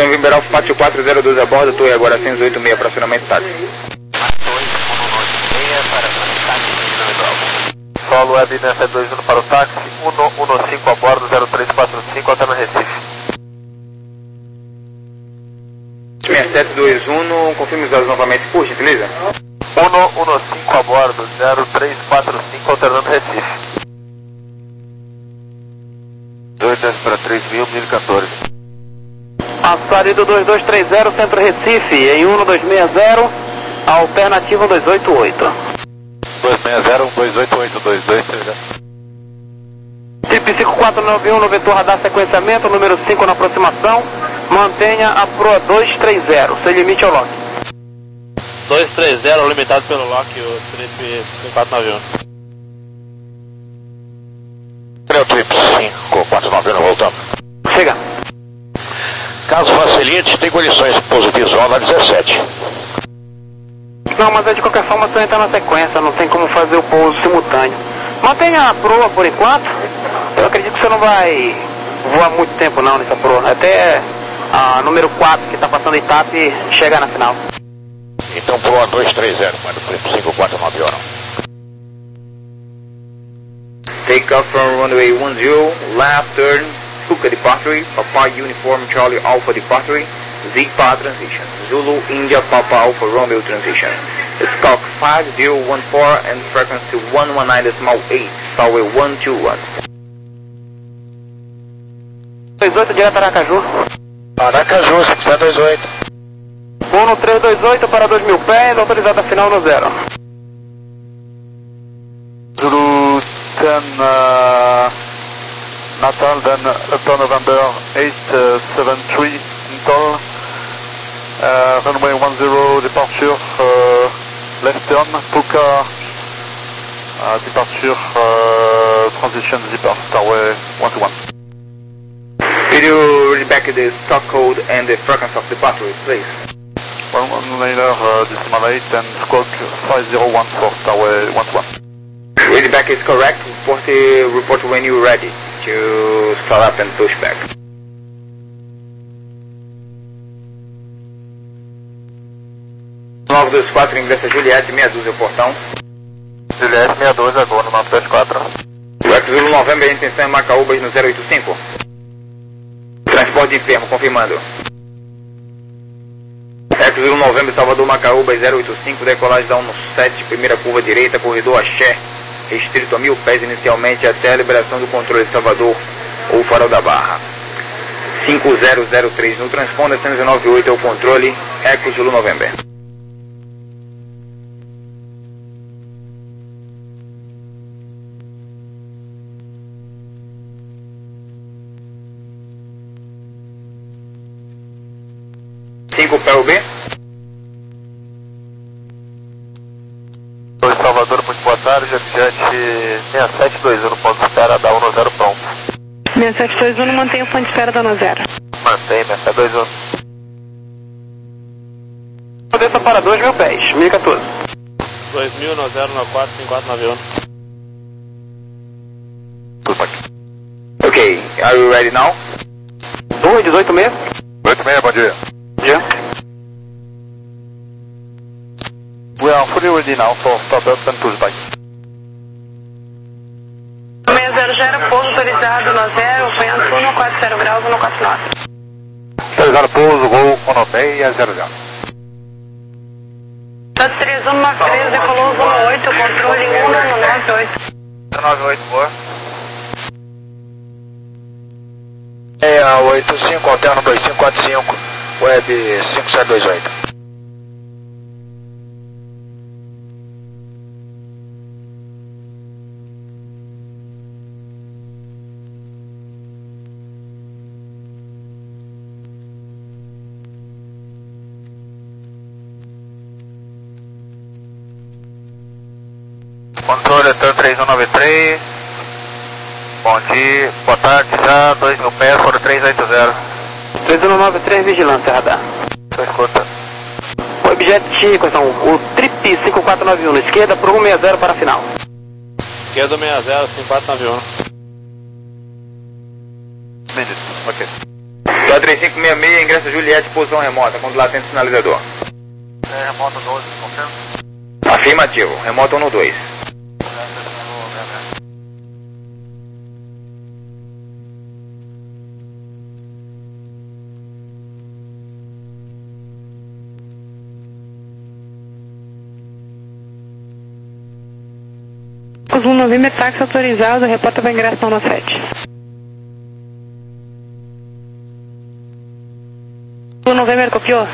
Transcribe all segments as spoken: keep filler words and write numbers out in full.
November Alpha quatro quatro zero dois a bordo, torre agora seis oito seis para acionamento táxi. Solo Web sete dois um para o táxi, um um cinco a bordo, zero três quatro cinco, até no Recife. seis sete dois um, confirme os dados novamente, por gentileza. um um cinco a bordo, zero três quatro cinco, alternando Recife. dois dois para três mil, mil e quatorze. Açarido dois dois três zero, centro Recife, em um dois seis zero, alternativa dois oito oito. dois seis zero, dois oito oito, dois dois três zero. Trip cinco quatro nove um no vetor radar sequenciamento, número cinco na aproximação, mantenha a proa dois três zero, sem limite ao lock. dois três zero, limitado pelo lock, o Trip cinco quatro nove um. Trip cinco quatro nove um, voltando. Chega. Caso facilite, tem condições de pouso visual na dezessete. Não, mas é de qualquer forma você entra na sequência, não tem como fazer o pouso simultâneo. Mantenha a proa por enquanto. Eu acredito que você não vai voar muito tempo não nessa proa. Até a número quatro que está passando em T A P chegar na final. Então proa dois três zero, manda o Trip cinco quatro nove um. Take off from runway one zero, left turn, Stuka departure, Papa Uniform Charlie Alpha departure, Zigpa transition, Zulu India Papa Alpha Romeo transition. Squawk five zero one four and frequency one one nine point eight, Starway one two one. dois oito direto Aracaju. Aracaju, cinco sete dois oito. um três dois oito para dois mil pés, autorizada final no zero. Zulu ten, uh, Natal, then Upper November eight seven three, Natal, uh, runway one zero, departure, uh, left turn, Puka, uh, departure, uh, transition zipper, Starway one two one. Could you read back the stock code and the frequency of departure, please? one one later, uh, decimal eight and squawk five zero one four, Starway one two one. Read back is correct, report, uh, report when you're ready to start up and push back. nove dois quatro, ingressa Juliette, meia dúzia o portão. Juliette seis dois agora, nove dois quatro. Rex Zulu November, a intenção é Macaúbas no zero oito cinco. Transporte de enfermo, confirmando. Rex Zulu November, Salvador Macaúbas zero oito cinco, decolagem da um sete, primeira curva direita, corredor Axé, restrito a mil pés inicialmente até a liberação do controle de Salvador ou Farol da Barra. cinco zero zero três no transponder, cento e nove oito é o controle, Eco Zulu November. cinco P U B. Oi, Salvador, muito boa tarde. Jet seis sete dois um, ponto de espera da um zero pronto. seis sete dois um, mantém o ponto de espera da um zero. Mantém, seis sete dois um. Desça para dois mil pés, mil e quatorze. dois mil no zero nove quatro cinco quatro nove um. Ok, are you ready now? dois dezoito seis. oito seis, bom dia. Já. We are fully ready now for startup and pushback. seis zero zero, pouso autorizado no zero, vento um quatro zero graus, um quatro nove. Autorizado pouso, gol um seis zero zero. Dados três um nove três, decolou um oito, controle um nove oito. um nove oito, boa. seis oito cinco, alterno dois cinco quatro cinco, web cinco sete dois oito. Controle três um nove três. Bom dia, boa tarde já, dois mil pés, fora três oito zero. três um nove três, vigilância radar. Só escuta. O objeto de questão, o Trip cinco quatro nove um na esquerda, por um seis zero para a final. Esquerda seis zero cinco quatro nove um. Minute, ok. quatro três cinco seis seis, ingresso Juliette, posição remota, quando latente sinalizador. É, remota doze, confirma? Afirmativo, remota um no dois. Zulu November, táxi autorizado, reporta para ingresso no sete. Zulu November, copiou?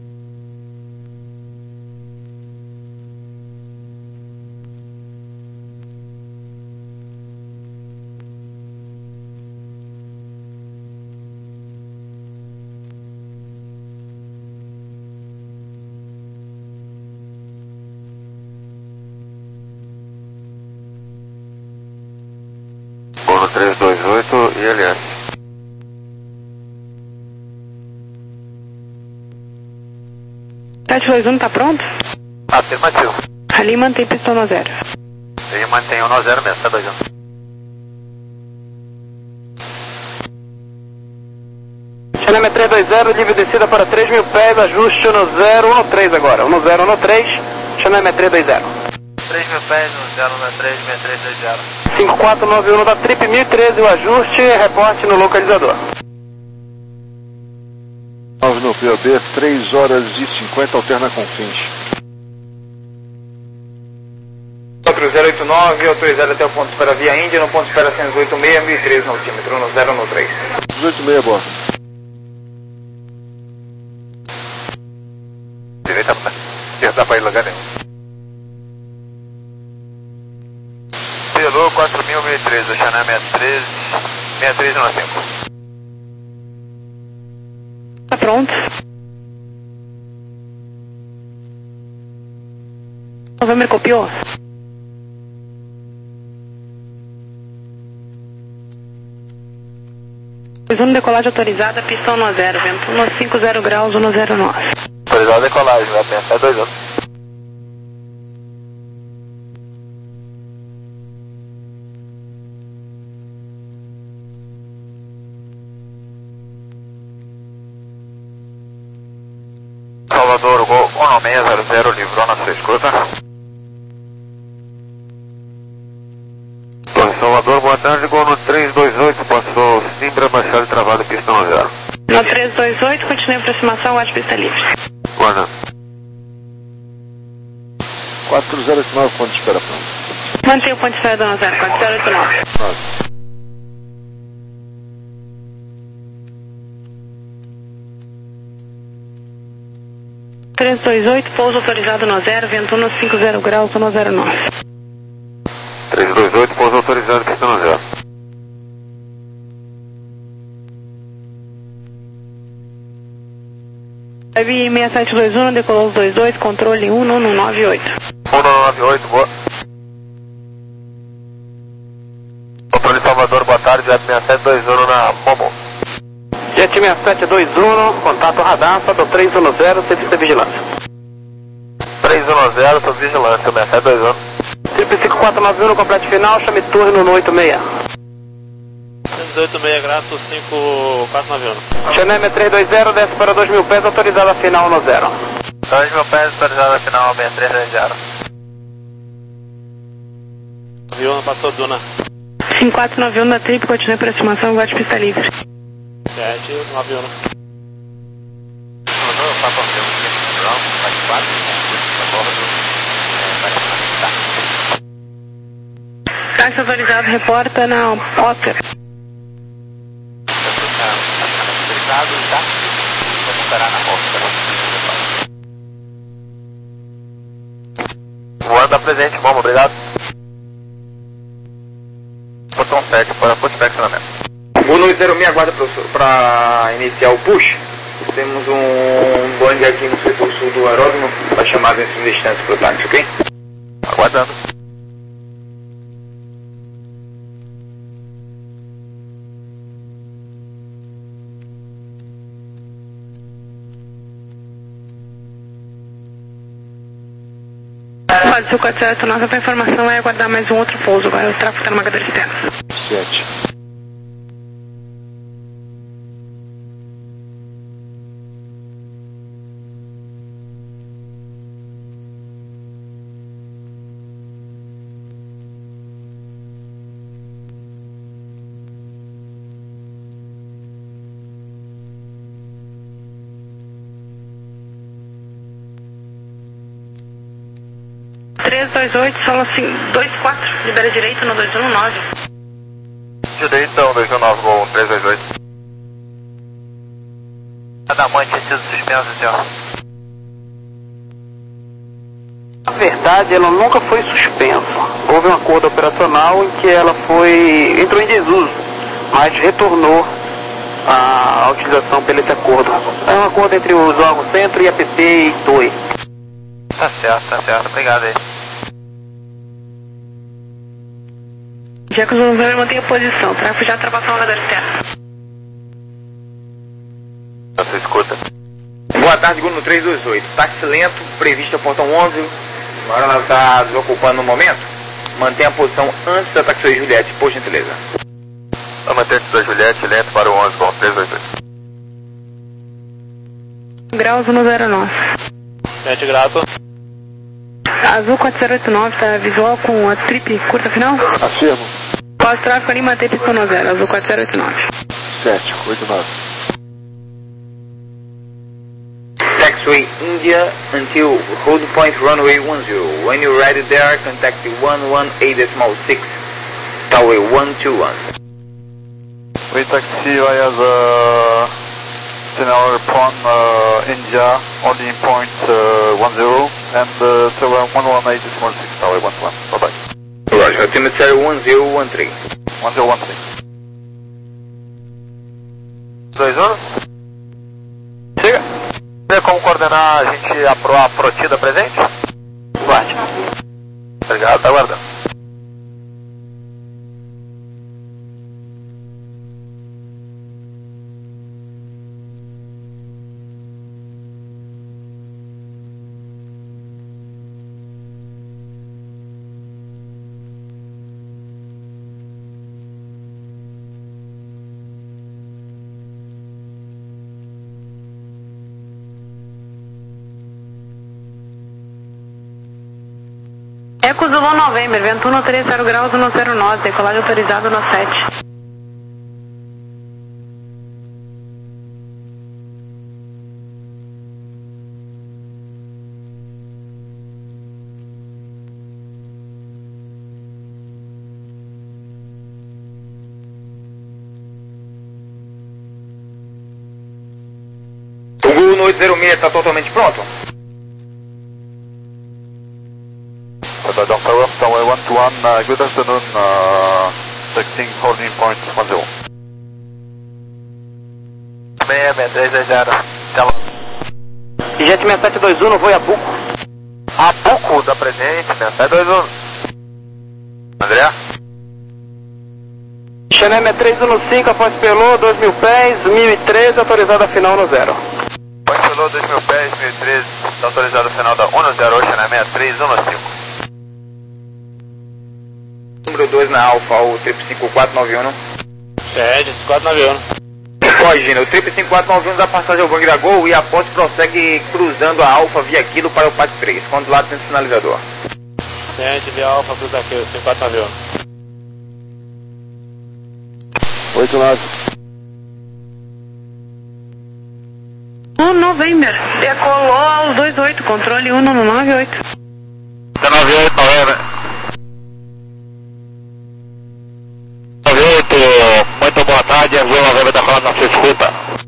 Bono três dois oito e L S. sete dois um, tá pronto? Afirmativo. Ali mantém pistão no zero. Ele mantém um no zero mesmo, tá dois um. Xaname três dois zero, livre descida para três mil pés, ajuste no zero, um no três agora. um no zero, um no três, Xaname três dois zero. três mil pés no zero um três, seis três dois zero. cinco quatro nove um da Trip mil e treze, o ajuste, reporte no localizador. nove no P O B, três horas e cinquenta, alterna com fins. quatro zero oito nove, autorizado até o ponto de espera via Índia, no ponto de espera cento e oito seis, mil e treze no altímetro, no zero no três. dezoito e meia, boa. Direita, não dá pra ir lugar nenhum. Pelo quatro mil, mil e treze, o Xaname é treze, sessenta e três no cinco. Tá pronto? November, copiou? Zona decolagem autorizada, pistão no zero, vento um no cinco zero graus, um no zero nove. Autorizado a decolagem, vai pensar dois anos. Salvador, Gol um seis zero zero, livrou na sua escuta. Torre Salvador, boa tarde, Gol no três dois oito, passou Simbra, baixado e travado, pistão a zero. No três dois oito, continue a aproximação, guarde pista livre. Guarda. quatro zero oito nove, ponto de espera pronto. Mantenha o ponto de espera do zero, quatro zero oito nove. três dois oito, pouso autorizado no zero, vento um no cinco zero graus, um no zero nove. três dois oito, pouso autorizado, pistão a zero. Web seis sete dois um, decolou os dois dois, controle um no nove oito. um no nove oito, boa. Controle Salvador, boa tarde, Jet seis sete dois um na Momo. Jet seis sete dois um, contato radar, Sato três um zero, serviço de vigilância. três um zero, sob vigilância, seis sete dois um. Trip cinco quatro nove um no completo final, chame turno no oito seis. dezoito seis graus, cinco quatro nove um. Xaname três dois zero, desce para dois mil pés, autorizado a final no zero. dois mil pés, autorizado a final, seis três dois zero. Avião passou Duna. cinco quatro nove um da Trip, continue a aproximação, guarde pista livre. sete nove um. Não, tá bom, faz quatro, tá bom. Táxi autorizado, reporta na Otter. Autorizado, tá? Vou recuperar na rota. Voando a presente, vamos, obrigado. Botão sete para posicionamento. O noite zero seis aguarda para iniciar o push. Temos um Boeing aqui no setor sul do aeródromo, para chamar dentro de distância para o táxi, ok? Aguardando. Pode ser o quatro zero oito nove, para informação é aguardar mais um outro pouso, vai, o tráfego está no marcador externo. sete. três dois oito, solo assim, dois quatro, libera direito no dois um nove. Direitão, dois um nove, gol três dois oito. Adamante tinha sido suspenso, senhor. Na verdade, ela nunca foi suspensa. Houve um acordo operacional em que ela foi entrou em desuso, mas retornou à utilização pelo esse acordo. É um acordo entre os órgãos Centro, I A P P e T O I. Tá certo, tá certo. Obrigado aí. Já que os usuários mantêm a posição, tráfego já ultrapassou o radar externo. Você escuta. Boa tarde, Gol no três dois oito. Táxi lento, previsto a portão onze. Agora ela está desocupando no momento. Mantenha a posição antes da taxi Juliette, por gentileza. Vai manter a Juliette lento para o onze, Gol três dois oito. Graus no zero nove. Sete grato. Azul quatro zero oito nove, tá visual com a trip curta final? Afirmo. Pós tráfego ali, mantém pistão no zero, Azul quatro zero oito nove. sete, oito, nove. Taxiway India until hold point runway one zero. When you're ready there, contact the one one eight point six, tower one two one. We taxi via the general from uh, India, holding point uh, one zero, and uh, tower one one eight point six, tower one one. Bye bye. Roger, altimeter one zero one three. one zero one three. dois um? Chega. Vê como coordenar a gente a, pro, a protida presente? Bate. Obrigado, tá aguardando. Eco Zulu November, vento um três zero graus no zero nove, decolagem autorizada no sete. O Gol no oito zero seis está totalmente pronto? Badon Tower, Tower one two one, uh, good afternoon, uh, taxiing holding point one zero. seis seis três dois zero. Tela. Jet seis sete dois um, vou a Buco. A Buco da presente, seis sete dois um. André? Xenem três um cinco, após pelô, dois mil pés, mil e treze, autorizada final no zero. Parcelou dois mil pés, mil e treze, está autorizado final da um zero, Xenem três um cinco. Número dois na Alfa, o trip cinco quatro nove um. Sete, quatro nove um. Corrigindo, o trip cinco quatro nove um dá passagem ao Bang da Gol e após prossegue cruzando a Alfa via Kilo para o P A C três, quando do lado tem o sinalizador. Sete, via Alfa, cruza aqui, cinco quatro nove um. oito, nove. um November, decolou aos dois oito, controle um no nove oito. nove oito, nove oito, muito boa tarde, Azul Novembro está falando na sua escuta.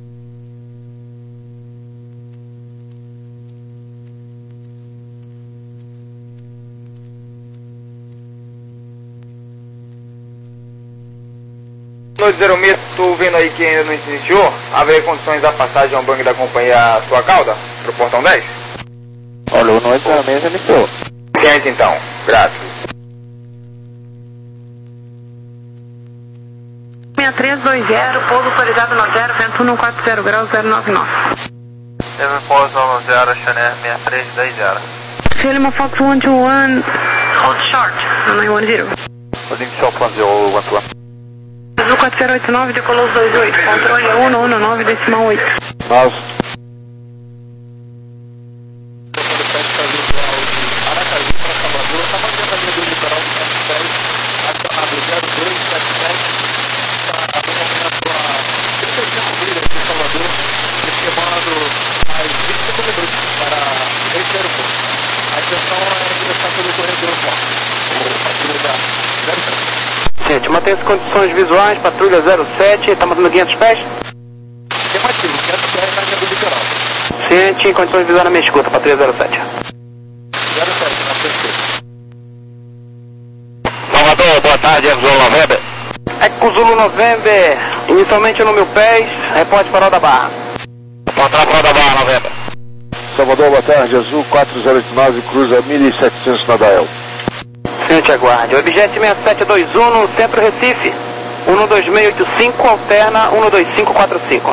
No oito zero seis, estou vendo aí que ainda não se iniciou. Haver condições da passagem ao Bang da companhia sua cauda, para o portão dez? Olha, o oito zero seis já iniciou. Ciente então, graças. seis três dois zero, pouso autorizado no zero, vento um quatro zero graus zero nove nove. Teve pouso no zero, Xenem seis três dois zero. Lima Fox um dois um, hold short, no nove um zero. Holding short one zero, one two one. Azul quatro zero oito nove, decolou os dois oito, controle um no um no nove, decimal oito. Nós. A intenção é ingressar pelo corredor mantém as condições visuais, patrulha zero sete, está mandando quinhentos pés? Afirmativo, quinhentos pés na linha do litoral. Ciente, condições visuais na minha escuta, patrulha zero sete. zero sete, na sua escuta. Salvador, boa tarde, Eco Zulu November. Eco Zulu November, inicialmente no mil pés, reporte farol da Barra. Contrato farol da Barra, November. Salvador, boa tarde, Azul quatro zero oito nove, cruza mil e setecentos na Dael. Ciente, aguarde. Objeto seis sete dois um no centro Recife. um dois seis oito cinco, alterna um dois cinco quatro cinco.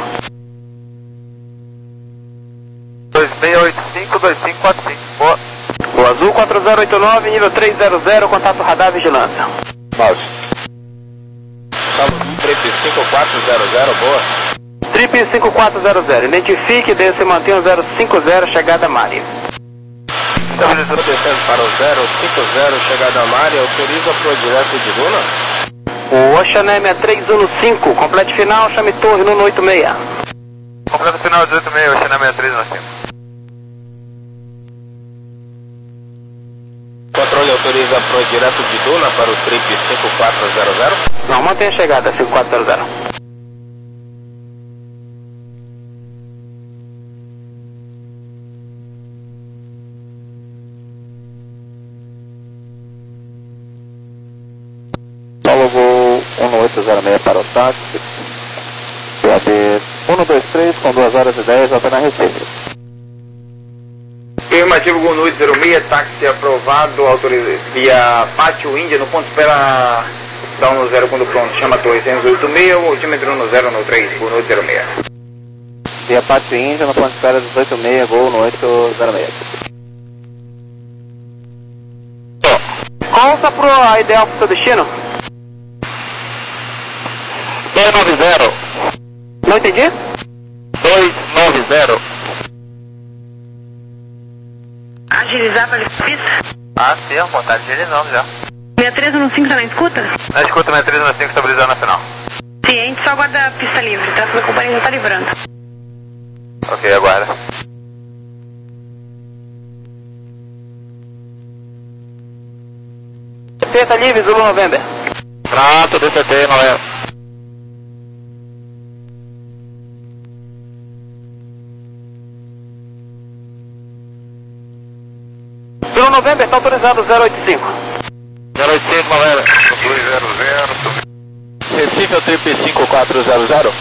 dois seis oito cinco, dois cinco quatro cinco, boa. O Azul quatro zero oito nove, nível trezentos, contato radar vigilância. nove. Salvador, trip cinco quatro zero zero, boa. Trip cinco quatro zero zero, identifique, desce e mantenha o zero cinco zero, chegada Mari. Estabilizando descendo para o zero cinco zero, chegada a Mari, autoriza para o direto de Luna. O Oxané três um cinco, complete final, chame torre no oito seis. Completo final dezoito seis, Oxané sessenta e três na cinco. Controle autoriza para o direto de Duna para o trip cinco quatro zero zero. Não, mantenha a chegada, cinco quatro zero zero. Paulo Gol um oito zero seis para o táxi. P A B um dois três com duas horas e dez, até na Recife. Afirmativo, Gol oito zero seis, táxi aprovado, autoriza via Pátio Índia, no ponto espera, down no zero quando pronto, chama torre seiscentos e oitenta e seis, altímetro no zero no três, Gol oito zero seis. Via Pátio Índia, no ponto de espera dezoito seis, Gol no oito zero seis. Qual está pro a ideal para o seu destino? dois nove zero. Não entendi? dois nove zero. Agilizar para a pista. Ah, sim, a vontade de agilizando já. seis três um cinco, está na escuta? Na escuta, sessenta e três na cinco, estabilizando na final. Ciente, só aguarda a pista livre. O tráfego da companhia já está livrando. Ok, aguarda. Pista livre, Zulu November. Pronto, D C T, November. Zulu November, está autorizado zero oito cinco. zero oito cinco, November. dois zero zero. Recife é o trip cinco quatro zero zero.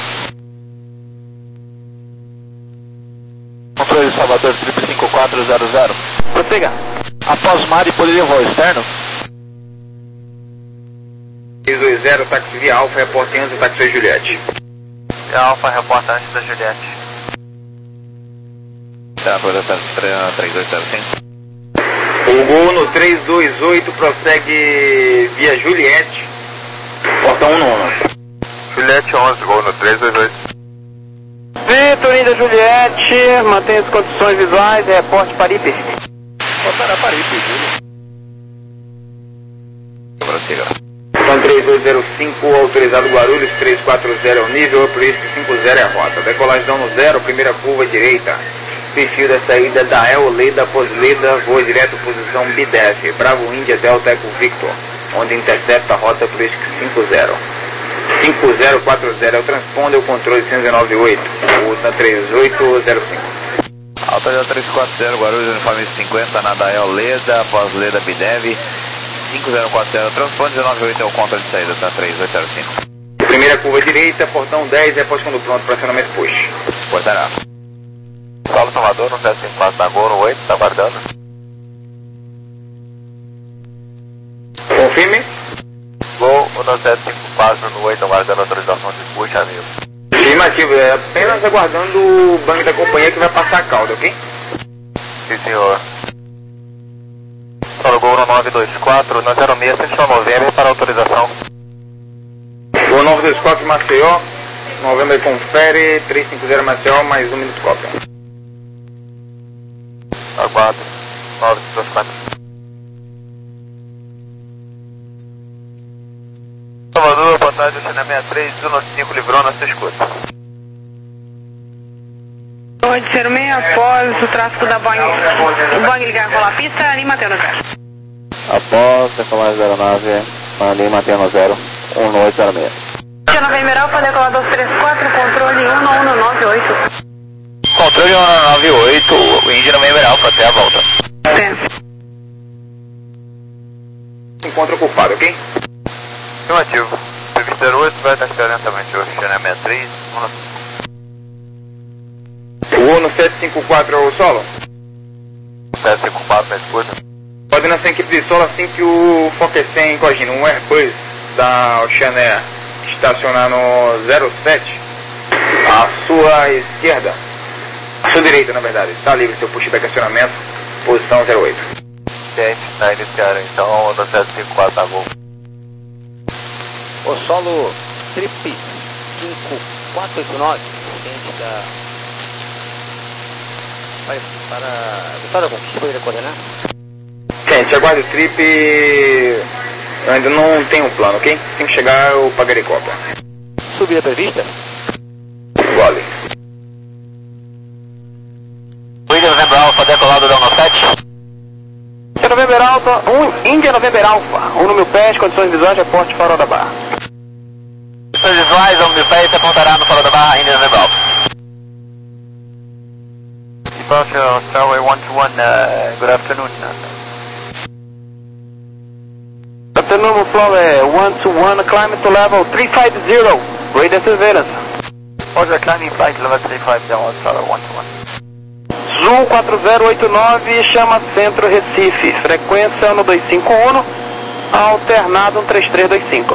Controle de Salvador, trip cinco quatro zero zero. Prossiga. Após Mari, poderia voar externo? seis dois zero, táxi via Alfa, reporte antes, táxi Juliette. E a Alfa reporta antes da Juliette. Tá, projeção três dois zero cinco. O Gol no três dois oito prossegue via Juliette, portão um nono. Juliette onze, Gol no três dois oito. Vitor Índia Juliette, mantenha as condições visuais, reporte Paripe. Botar a Paripe, Júlio. Prossiga. Portão três dois zero cinco, autorizado Guarulhos, três quatro zero é o nível, Uprisco cinco zero é a rota. Decolagem no zero, primeira curva direita. Perfil da saída da El Leda, pós-Leda, voa direto, posição B dez, Bravo Índia, Delta Eco Victor, onde intercepta a rota Uprisco cinco zero. cinco zero quatro zero é o transponder, o controle cento e nove oito, o três oito zero cinco. Alta três quatro zero, Guarulhos, uniforme cinquenta, na Dael Leda, pós-Leda Bidev, cinco zero quatro zero, transponder dezenove oito é o conta de saída, tá três oito zero cinco. Primeira curva direita, portão dez, repórter quando pronto para acionamento push. Portará. Paulo Salvador, no sete cinco quatro da Gol no oito, tá aguardando. Confirme. Gol no sete cinco quatro no oito, aguardando a autorização de push, amigo. Afirmativo, é apenas aguardando o banco da companhia que vai passar a cauda, ok? Sim, senhor. Paulo Gol no nove dois quatro, no zero seis, Central November para autorização. Gol nove dois quatro, Maceió, November confere, três cinco zero Maceió, mais um minuto cópia. Aguardo. nove dois quatro. Salvador, boa tarde, Oceana sessenta e três, um cinco, livrou na sua escuta. oito zero seis, após o tráfego da Boeing, o Boeing ligar rolar a pista, ali mantendo zero. Após decolagem da aeronave, ali mantendo zero. um nove zero seis. Índia November Alfa, decolador três quatro, controle um um nove oito. Controle um um nove oito, Índia November Alfa, até a volta. Até. Encontro ocupado, ok? Afirmativo. Previsto zero oito, vai estar lentamente o China sessenta e três. O ONU sete cinco quatro é o solo? sete cinco quatro na escuta. Coordenação equipe de solo assim que o Fokker cem cogina um Airbus da Oceanair estacionar no zero sete, à sua esquerda, à sua direita na verdade, está livre seu pushback acionamento, posição zero oito. Gente, tá iniciando então no sete cinco quatro na Gol. O solo Trip cinco quatro oito nove, ciente da... Vai para... Vitória Conquista, poderia coordenar? Gente, aguarde o trip, eu ainda não tenho um plano, ok? Tem que chegar, eu pagarei cópia. Subida prevista? Gole. Índia November Alfa, decolado da um sete. Índia November Alfa, um, Índia November Alfa, um no mil pés, condições visuais, reporte farol da barra. Condições visuais, um mil pés, apontará no farol da barra, Índia November Alfa. Departure Starway one two one, uh, good afternoon. Afternoon, floor one two one, climb to level three five zero, radar surveillance. Roger, climbing flight level three five zero, Starway one two one. Zoom quatro zero oito nove, chama Centro Recife, frequência um dois cinco um, alternado um três três dois cinco.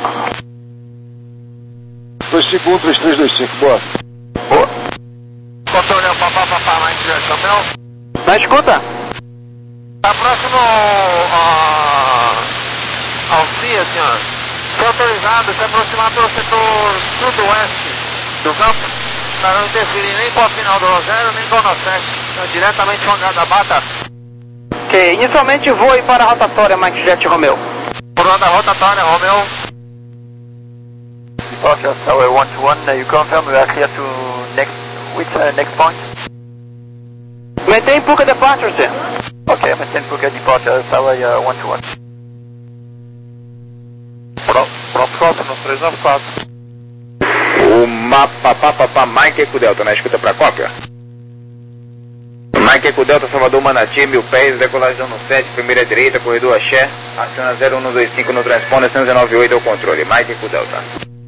dois cinco um, três três dois cinco, boa. Boa. Controle papá, papá, mais direção, meu. Na escuta? Tá próximo ao, ao C I A, senhor. Se autorizado, se aproximar pelo setor sudoeste do campo, para não interferir nem com a final do Rogério, nem com o Nocete. Diretamente com a hangar da Bata. Ok, inicialmente voe para a rotatória, Mike Jet Romeo. Por onda rotatória, Romeo. Departure Tower one two one, uh, you confirm we are clear to next, which uh, next point? Maintain Puka departure, sir. Ok, maintain Puka departure Tower uh, one two one. Pronto, próximo, três nove quatro. O mapa Papa Mike Eco Delta na escuta para cópia. Mike Eco Delta, Salvador Manati, mil pés, decolagem no sete, primeira direita, corredor Axé, aciona zero um dois cinco no transponder, cento e nove oito ao controle. Mike Eco Delta.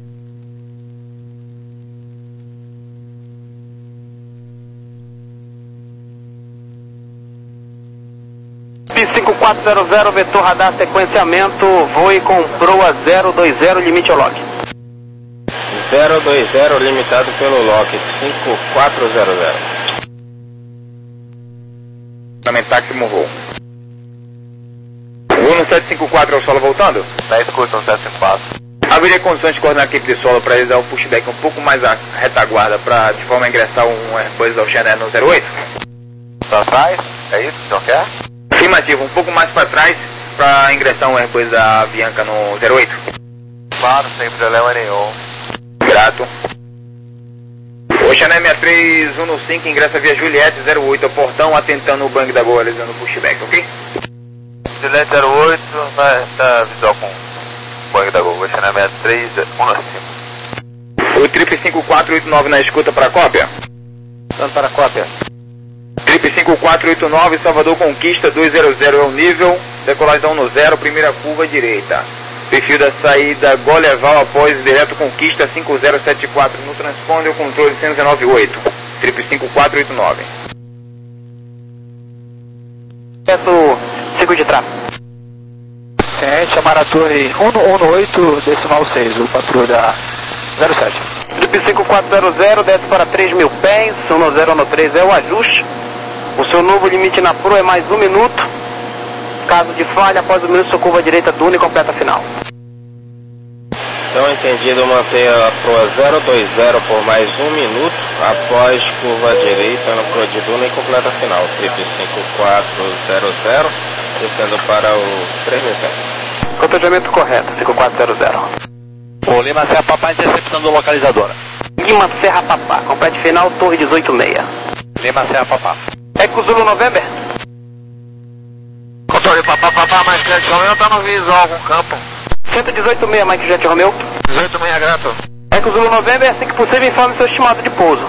P cinco quatro zero zero, vetor radar sequenciamento, voe com proa zero dois zero, limite ao log. zero dois zero, limitado pelo lock cinco quatro zero zero. Táxi voo. Voo no sete cinco quatro é o solo voltando? Na escuta, no sete cinco quatro. Haveria condições de coordenar a equipe de solo para eles dar um pushback um pouco mais à retaguarda, para de forma a ingressar um Airbus da Oceanair no zero oito? Pra trás? É isso que não quer? Afirmativo, um pouco mais para trás, para ingressar um Airbus da Bianca no zero oito? Claro, sem problema nenhum. Grato. Oceanair sessenta e três um cinco, ingressa via Juliette zero oito ao portão, atentando o bang da Gol, realizando o pushback, ok? Juliette zero oito, vai estar visual com o bang da Gol, Oceanair sessenta e três um cinco. O Trip cinco quatro oito nove na escuta para cópia? Dando para a cópia. Trip cinco quatro oito nove, Salvador Conquista dois zero zero é o nível, decolagem no zero, primeira curva direita. Perfil da saída Goleval após direto Conquista cinco zero sete quatro no transponder, o controle cento e nove oito, Trip cinco quatro oito nove. Peço cinco de tráfego. Ciente, chamar a torre um um oito, decimal seis, o patrulha zero sete. Trip cinco quatro zero zero, desce para três mil pés, um zero um três é o ajuste. O seu novo limite na proa é mais um minuto. Caso de falha, após o minuto, sua curva direita duna e completa a final. Então, entendido, manter a proa zero dois zero por mais um minuto, após curva direita na proa de duna e completa a final. Trip cinco quatro zero zero, descendo para o três mil cem. Controlhamento correto, cinco quatro zero zero. O Lima Serra Papá interceptando o localizador. Lima Serra Papá, complete final, torre dezoito seis. Lima Serra Papá. Eco Zulu November. Controle papá, papá, mais Jet Romeo, tá no visual algum campo. cento e dezoito seis, Mike Jet Romeo. dezoito meia grato. Eco Zulu November, assim que possível, informe seu estimado de pouso.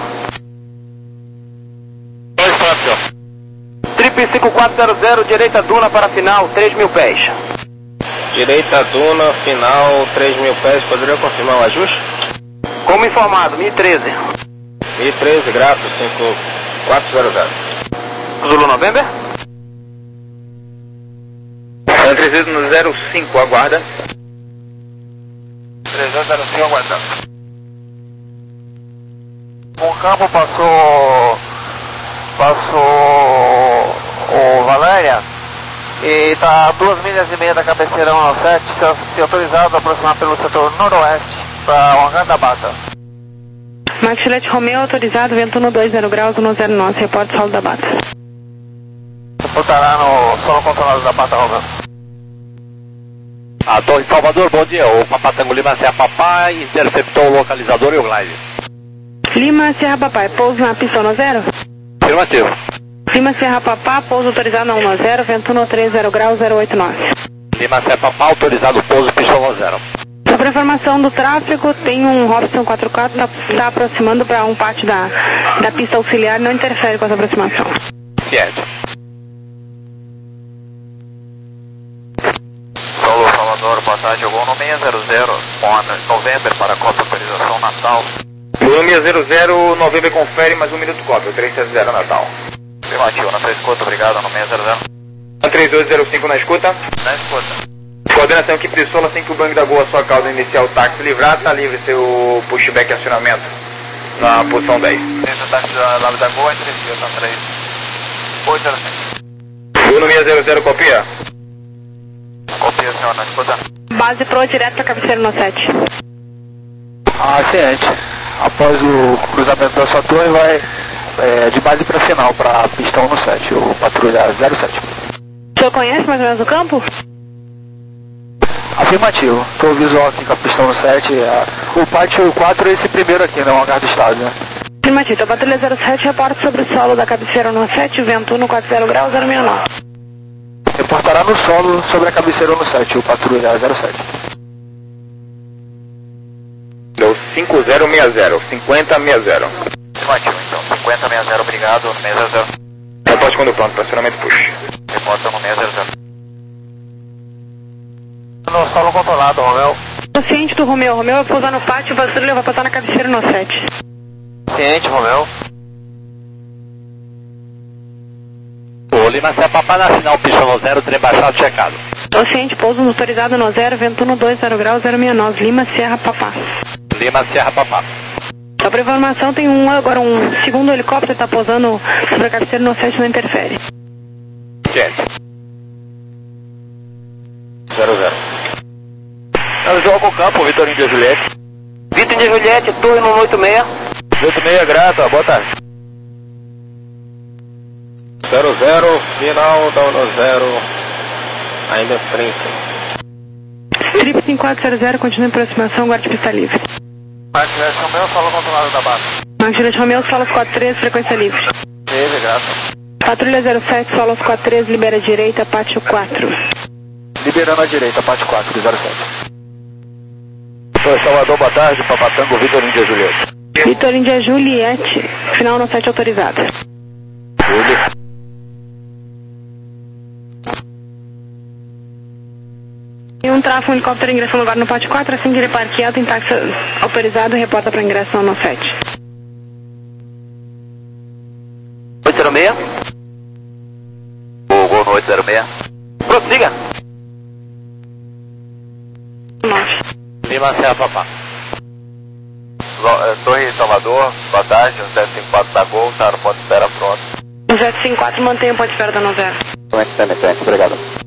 dois Fábio. Trip cinco quatro zero zero, direita duna para final, três mil pés. Direita duna, final, três mil pés. Poderia confirmar o ajuste? Como informado, mil e treze. mil e treze, grato, cinco quatro zero zero. Zulu November? três zero zero cinco, aguarda. três zero zero cinco, aguardando. Um campo passou... Passou... O Valéria. E está a duas milhas e meia da cabeceira um sete, se, se autorizado a aproximar pelo setor noroeste para o hangar da Bata. Max Juliette Romeo autorizado, vento no dois zero graus, no zero nove, reporte solo da Bata. Reportará no solo controlado da Bata, Romeo. A Torre Salvador, bom dia. O Papatango Lima Serra Papai interceptou o localizador e o glide. Lima Serra Papai, pouso na pista no zero? Afirmativo. Lima Serra Papá, pouso autorizado na um zero, vento no três zero graus, zero oito nove. Lima Serra Papai, autorizado pouso, pista no zero. Sobre a informação do tráfego, tem um Robson quatro quatro, está tá aproximando para um parte da, da pista auxiliar, não interfere com essa aproximação. Ciente. Solo Salvador, boa tarde, voo no seis zero zero, on November para Copa Autorização Natal. Volume seis zero zero, November confere, mais um minuto cópia, três sete zero Natal. Afirmativo, na sua escuta, obrigado, no seis zero zero. três dois zero cinco na escuta. Na escuta. Coordenação equipe de solo, assim que o banco da Goa, sua causa inicial, táxi livrado, está livre seu pushback e acionamento na posição dez. Dentro do táxi da Lave da Goa, entre está três oito zero cinco. Volume seis zero zero, copia. Copia, senhor, na escuta. Base pro direto para cabeceira no sete. Ah, ciente. Após o cruzamento da sua torre, vai é, de base para final, para pistão no sete, o patrulha zero sete. O senhor conhece mais ou menos o campo? Afirmativo. Estou visual aqui com a pistão no sete. É, o pátio quatro é esse primeiro aqui, né? O hangar do estado, né? Afirmativo. Então, patrulha zero sete reporta sobre o solo da cabeceira no sete, vento no quatro zero graus, zero seis nove. Reportará no solo sobre a cabeceira no sete, o patrulha zero sete. Deu cinco zero seis zero, cinquenta seis zero. Afirmativo, então, cinquenta sessenta, obrigado, no seis zero zero. Reporte quando pronto, para acionamento push. Reporta no seis zero zero. No solo controlado, Romeu. Tô ciente do Romeu. Romeu vai pousar no pátio, o patrulha vai pousar na cabeceira no sete. Ciente, Romeu. O Lima Serra Papai na final, pista no zero, trem baixado, checado. Tô ciente, pouso autorizado no zero, vento no dois zero graus, zero seis nove, Lima Serra Papá. Lima Serra Papai. Só para informação, tem um, agora um segundo helicóptero que está pousando sobre a cabeceira no sete, não interfere. Ciente. zero zero. Eu jogo o campo, Vitor Índia Juliette. Vitor Índia Juliette, torre no oito seis. oito seis, grato, boa tarde. zero zero, final da um zero, ainda frente. Trip cinco quatro zero zero, continua em aproximação, guarde pista livre. Max Juliette Romeu, solo controlado da base. Max Juliette Romeu, solos quatro três, frequência livre. Teve, grato. Patrulha zero sete, solos quatro três, libera direita, pátio quatro. Liberando a direita, pátio quatro, zero sete. Torre Salvador, boa tarde, Papatango, Vitor Índia Juliette. Vitor Índia Juliette, final no sete autorizado. Júlio. E um tráfego, um helicóptero ingressando agora no pátio quatro, assim que ele parqueado em táxi autorizado, reporta para ingressão no sete. oito zero seis. O gol no oito zero seis. Prossiga. nove. Lima Serra Papai. Torre Salvador, boa tarde, um sete cinco quatro da Gol, tá no ponto de espera pronto. O sete cinco quatro mantém o ponto de espera da novela. Excelente, excelente, obrigado.